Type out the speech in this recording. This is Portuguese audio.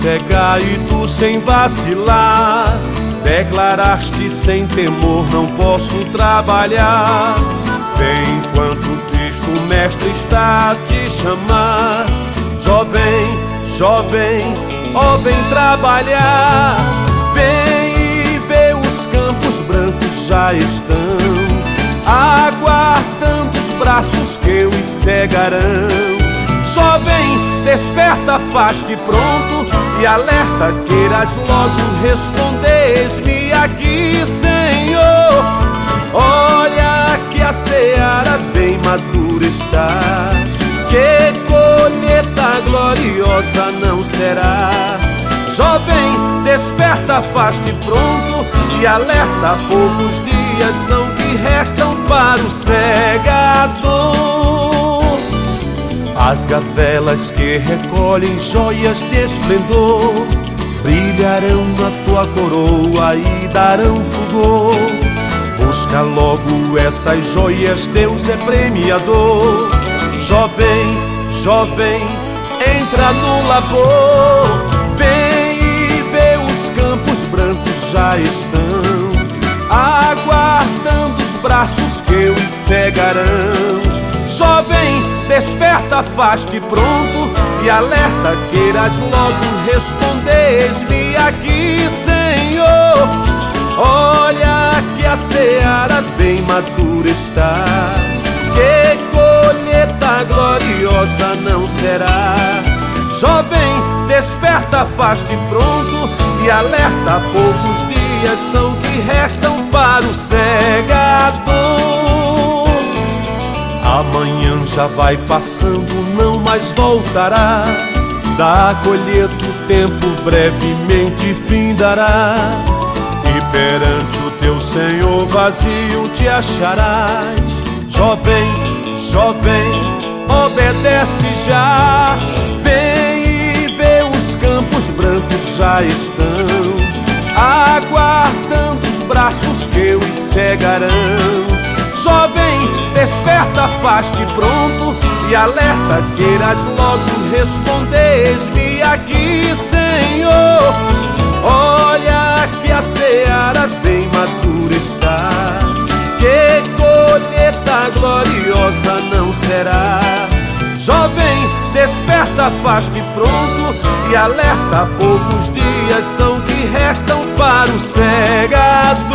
cega e tu sem vacilar declaraste sem temor: não posso trabalhar. Vem enquanto Cristo Mestre está a te chamar. Jovem, jovem, ó vem trabalhar. Vem e vê, os campos brancos já estão aguardando os braços que os cegarão. Jovem, desperta, faz-te pronto e alerta, queiras logo responder: eis-me aqui, Senhor. Olha que a seara bem madura está, que colheita gloriosa não será. Jovem, desperta, faz-te pronto e alerta, poucos dias são que restam para o segador. As gavelas que recolhem joias de esplendor brilharão na tua coroa e darão fulgor. Busca logo essas joias, Deus é premiador. Jovem, jovem, entra no labor. Vem e vê, os campos brancos já estão aguardando os braços que os cegarão. Jovem, desperta, faz-te pronto e alerta, queiras logo responder: eis-me aqui, Senhor. Olha que a seara bem madura está, que colheita gloriosa não será. Jovem, desperta, faz-te pronto e alerta, poucos dias são que restam para o segador. Amanhã já vai passando, não mais voltará. Da colheita o tempo brevemente findará, e perante o teu Senhor vazio te acharás. Jovem, jovem, obedece já. Vem e vê, os campos brancos já estão aguardando os braços que os cegarão. Jovem, desperta, faz-te pronto e alerta, queiras logo responder: eis-me aqui, Senhor. Olha que a seara bem madura está, que colheita gloriosa não será. Jovem, desperta, faz-te pronto e alerta, poucos dias são que restam para o segador.